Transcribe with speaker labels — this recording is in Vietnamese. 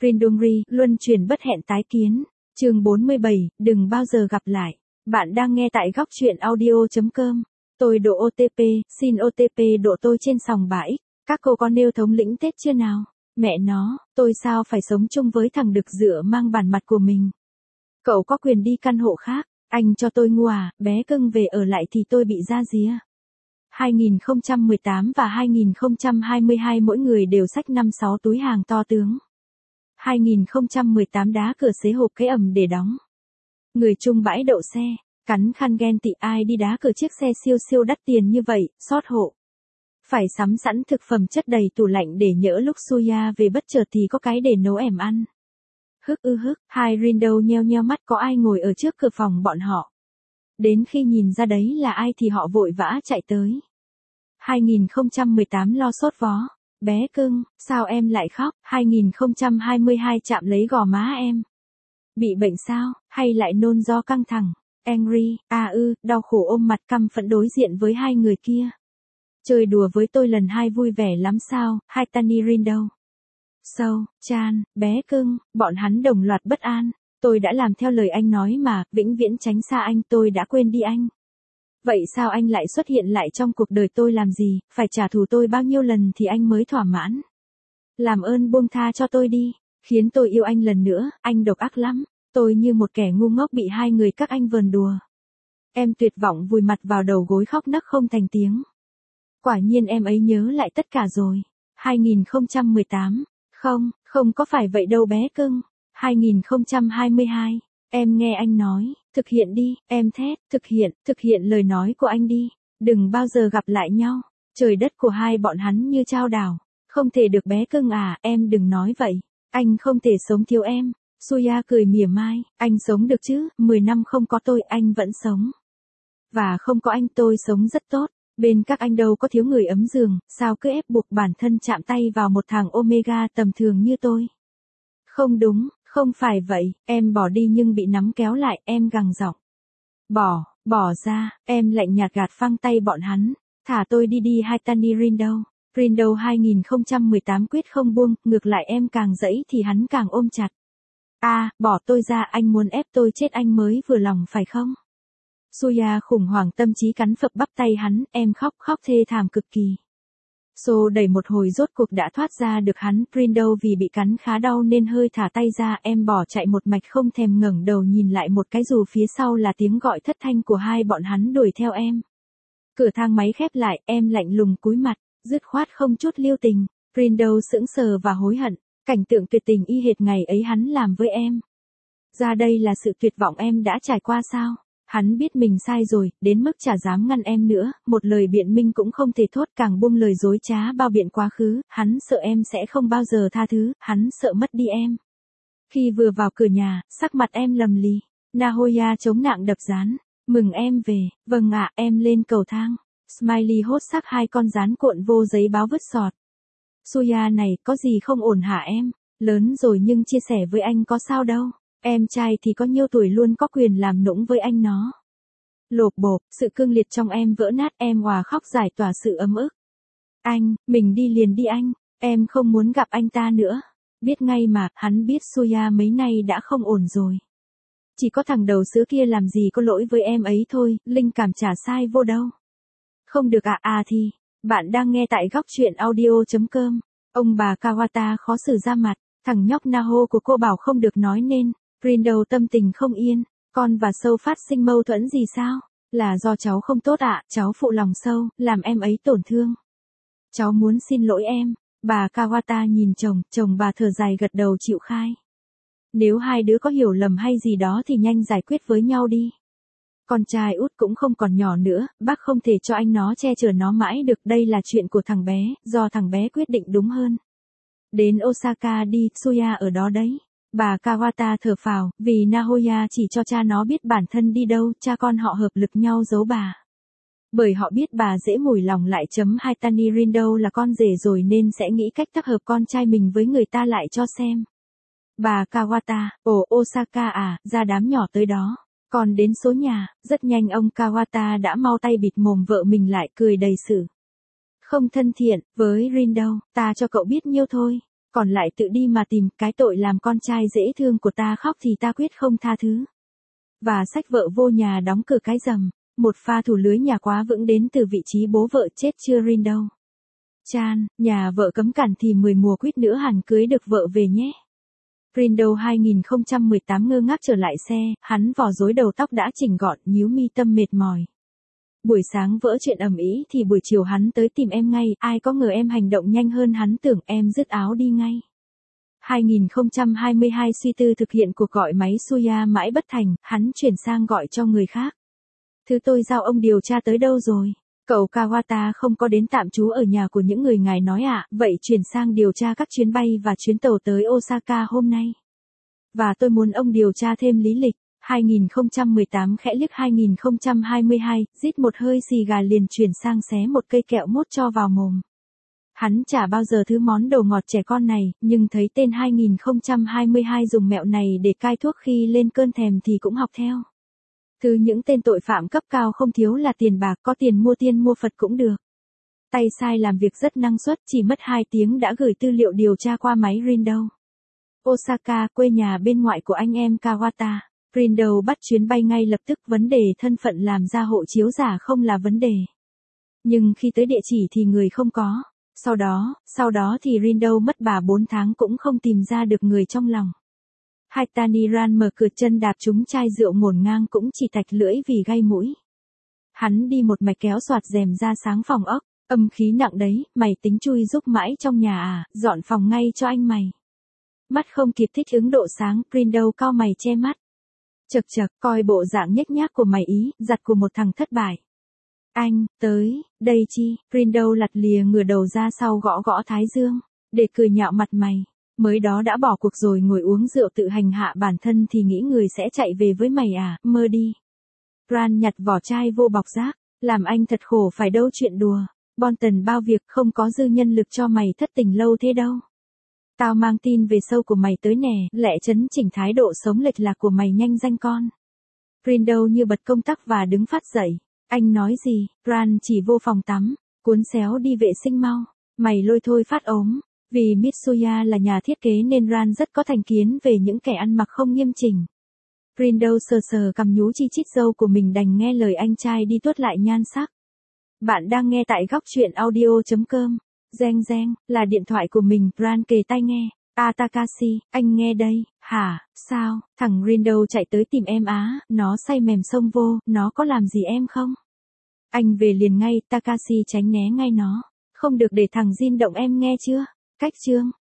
Speaker 1: Rindongri, luân chuyển bất hẹn tái kiến. Chương 47, đừng bao giờ gặp lại. Bạn đang nghe tại góc truyện audio.com. Tôi độ OTP, xin OTP độ tôi trên sòng bãi. Các cô có nêu thống lĩnh Tết chưa nào? Mẹ nó, tôi sao phải sống chung với thằng đực dựa mang bản mặt của mình? Cậu có quyền đi căn hộ khác, anh cho tôi mua à, bé cưng về ở lại thì tôi bị ra ría. 2018 và 2022 mỗi người đều xách 5-6 túi hàng to tướng. 2018 đá cửa xế hộp cái ầm để đóng. Người chung bãi đậu xe, cắn khăn ghen tị ai đi đá cửa chiếc xe siêu siêu đắt tiền như vậy, xót hộ. Phải sắm sẵn thực phẩm chất đầy tủ lạnh để nhỡ lúc Suya về bất chợt thì có cái để nấu ẻm ăn. Hức, hai Rindo nheo nheo mắt, có ai ngồi ở trước cửa phòng bọn họ. Đến khi nhìn ra đấy là ai thì họ vội vã chạy tới. 2018 lo sốt vó. Bé cưng, sao em lại khóc? 2022 chạm lấy gò má em. Bị bệnh sao, hay lại nôn do căng thẳng? Angry, đau khổ ôm mặt căm phẫn đối diện với hai người kia. Chơi đùa với tôi lần 2 vui vẻ lắm sao? Hai Tani Rindo. Chan, bé cưng, bọn hắn đồng loạt bất an. Tôi đã làm theo lời anh nói mà, vĩnh viễn tránh xa anh, tôi đã quên đi anh. Vậy sao anh lại xuất hiện lại trong cuộc đời tôi làm gì, phải trả thù tôi bao nhiêu lần thì anh mới thỏa mãn? Làm ơn buông tha cho tôi đi, khiến tôi yêu anh lần nữa, anh độc ác lắm. Tôi như một kẻ ngu ngốc bị hai người các anh vờn đùa. Em tuyệt vọng vùi mặt vào đầu gối khóc nấc không thành tiếng. Quả nhiên em ấy nhớ lại tất cả rồi. 2018, không có phải vậy đâu bé cưng. 2022, em nghe anh nói, thực hiện đi, em thét, thực hiện lời nói của anh đi, đừng bao giờ gặp lại nhau. Trời đất của hai bọn hắn như chao đảo, không thể được bé cưng à, em đừng nói vậy, anh không thể sống thiếu em. Suya cười mỉa mai, anh sống được chứ, 10 năm không có tôi anh vẫn sống. Và không có anh tôi sống rất tốt, bên các anh đâu có thiếu người ấm giường, sao cứ ép buộc bản thân chạm tay vào một thằng Omega tầm thường như tôi. Không đúng, không phải vậy, em bỏ đi nhưng bị nắm kéo lại, em gằn giọng. Bỏ ra, em lạnh nhạt gạt phăng tay bọn hắn, thả tôi đi hai Tani Rindo. Rindo 2018 quyết không buông, ngược lại em càng dẫy thì hắn càng ôm chặt. Bỏ tôi ra, anh muốn ép tôi chết anh mới vừa lòng phải không? Suya khủng hoảng tâm trí cắn phập bắp tay hắn, em khóc thê thảm cực kỳ. Xô đẩy một hồi rốt cuộc đã thoát ra được hắn, Rindo vì bị cắn khá đau nên hơi thả tay ra, em bỏ chạy một mạch không thèm ngẩng đầu nhìn lại một cái dù phía sau là tiếng gọi thất thanh của hai bọn hắn đuổi theo em. Cửa thang máy khép lại, em lạnh lùng cúi mặt, dứt khoát không chút lưu tình. Rindo sững sờ và hối hận, cảnh tượng tuyệt tình y hệt ngày ấy hắn làm với em. Ra đây là sự tuyệt vọng em đã trải qua sao? Hắn biết mình sai rồi, đến mức chả dám ngăn em nữa, một lời biện minh cũng không thể thốt, càng buông lời dối trá bao biện quá khứ, hắn sợ em sẽ không bao giờ tha thứ, hắn sợ mất đi em. Khi vừa vào cửa nhà, sắc mặt em lầm lì, Nahoya chống nạng đập rán, mừng em về, vâng ạ, em lên cầu thang. Smiley hốt xác 2 con rán cuộn vô giấy báo vứt sọt. Suya này, có gì không ổn hả em? Lớn rồi nhưng chia sẻ với anh có sao đâu. Em trai thì có nhiêu tuổi luôn có quyền làm nũng với anh nó. Lộp bộp, sự cương liệt trong em vỡ nát, em òa khóc giải tỏa sự ấm ức. Anh, mình đi liền đi anh, em không muốn gặp anh ta nữa. Biết ngay mà, hắn biết Suya mấy nay đã không ổn rồi. Chỉ có thằng đầu sữa kia làm gì có lỗi với em ấy thôi, linh cảm chả sai vô đâu. Không được thì, bạn đang nghe tại góc truyện audio.com. Ông bà Kawata khó xử ra mặt, thằng nhóc Naho của cô bảo không được nói nên. Rindo tâm tình không yên, con và Sâu phát sinh mâu thuẫn gì sao? Là do cháu không tốt cháu phụ lòng Sâu, làm em ấy tổn thương. Cháu muốn xin lỗi em. Bà Kawata nhìn chồng bà thở dài gật đầu chịu khai. Nếu hai đứa có hiểu lầm hay gì đó thì nhanh giải quyết với nhau đi. Con trai út cũng không còn nhỏ nữa, bác không thể cho anh nó che chở nó mãi được, đây là chuyện của thằng bé, do thằng bé quyết định đúng hơn. Đến Osaka đi, Suya ở đó đấy. Bà Kawata thở phào, vì Nahoya chỉ cho cha nó biết bản thân đi đâu, cha con họ hợp lực nhau giấu bà. Bởi họ biết bà dễ mủi lòng lại. Hai Tani Rindo là con rể rồi nên sẽ nghĩ cách tập hợp con trai mình với người ta lại cho xem. Bà Kawata, Osaka ra đám nhỏ tới đó. Còn đến số nhà, rất nhanh ông Kawata đã mau tay bịt mồm vợ mình lại, cười đầy sự không thân thiện. Với Rindo, ta cho cậu biết nhiêu thôi. Còn lại tự đi mà tìm, cái tội làm con trai dễ thương của ta khóc thì ta quyết không tha thứ. Và xách vợ vô nhà đóng cửa cái rầm. Một pha thủ lưới nhà quá vững đến từ vị trí bố vợ chết chưa Rindo. Chan, nhà vợ cấm cản thì 10 mùa quýt nữa hẳn cưới được vợ về nhé. Rindo 2018 ngơ ngác trở lại xe, hắn vò rối đầu tóc đã chỉnh gọn, nhíu mi tâm mệt mỏi. Buổi sáng vỡ chuyện ầm ĩ thì buổi chiều hắn tới tìm em ngay, ai có ngờ em hành động nhanh hơn hắn tưởng, em dứt áo đi ngay. 2022 suy tư thực hiện cuộc gọi máy Suya mãi bất thành, hắn chuyển sang gọi cho người khác. Thứ tôi giao ông điều tra tới đâu rồi? Cậu Kawata không có đến tạm trú ở nhà của những người ngài nói ạ, vậy chuyển sang điều tra các chuyến bay và chuyến tàu tới Osaka hôm nay. Và tôi muốn ông điều tra thêm lý lịch. 2018 khẽ liếc 2022, rít một hơi xì gà liền chuyển sang xé một cây kẹo mút cho vào mồm. Hắn chả bao giờ thứ món đồ ngọt trẻ con này, nhưng thấy tên 2022 dùng mẹo này để cai thuốc khi lên cơn thèm thì cũng học theo. Thứ những tên tội phạm cấp cao không thiếu là tiền bạc, có tiền mua tiên mua Phật cũng được. Tay sai làm việc rất năng suất, chỉ mất 2 tiếng đã gửi tư liệu điều tra qua máy Rindo. Osaka, quê nhà bên ngoại của anh em Kawata. Rindo bắt chuyến bay ngay lập tức, vấn đề thân phận làm ra hộ chiếu giả không là vấn đề. Nhưng khi tới địa chỉ thì người không có. Sau đó thì Rindo mất bà 4 tháng cũng không tìm ra được người trong lòng. Haitaniran mở cửa chân đạp trúng chai rượu ngổn ngang cũng chỉ tạch lưỡi vì gay mũi. Hắn đi một mạch kéo soạt rèm ra sáng phòng ốc, âm khí nặng đấy, mày tính chui giúp mãi trong nhà à, dọn phòng ngay cho anh mày. Mắt không kịp thích ứng độ sáng, Rindo cau mày che mắt. Chậc chậc, coi bộ dạng nhếch nhác của mày ý, giặt của một thằng thất bại. Anh, tới, đây chi, Rindo lặt lìa ngửa đầu ra sau gõ gõ thái dương, để cười nhạo mặt mày. Mới đó đã bỏ cuộc rồi ngồi uống rượu tự hành hạ bản thân thì nghĩ người sẽ chạy về với mày à, mơ đi. Ran nhặt vỏ chai vô bọc rác, làm anh thật khổ phải đâu chuyện đùa. Bonton bao việc không có dư nhân lực cho mày thất tình lâu thế đâu. Tao mang tin về sâu của mày tới nè, lẹ chấn chỉnh thái độ sống lệch lạc của mày nhanh danh con. Rindo như bật công tắc và đứng phát dậy. Anh nói gì? Ran chỉ vô phòng tắm, cuốn xéo đi vệ sinh mau. Mày lôi thôi phát ốm. Vì Mitsuya là nhà thiết kế nên Ran rất có thành kiến về những kẻ ăn mặc không nghiêm chỉnh. Rindo sờ sờ cằm nhú chi chít râu của mình đành nghe lời anh trai đi tuốt lại nhan sắc. Bạn đang nghe tại góc truyện audio.com. Reng reng, là điện thoại của mình, Ran kề tai nghe. Takashi, anh nghe đây, hả, sao, thằng Rindo chạy tới tìm em á, nó say mềm xông vô, nó có làm gì em không? Anh về liền ngay, Takashi tránh né ngay nó. Không được để thằng Jin động em nghe chưa? Cách chương.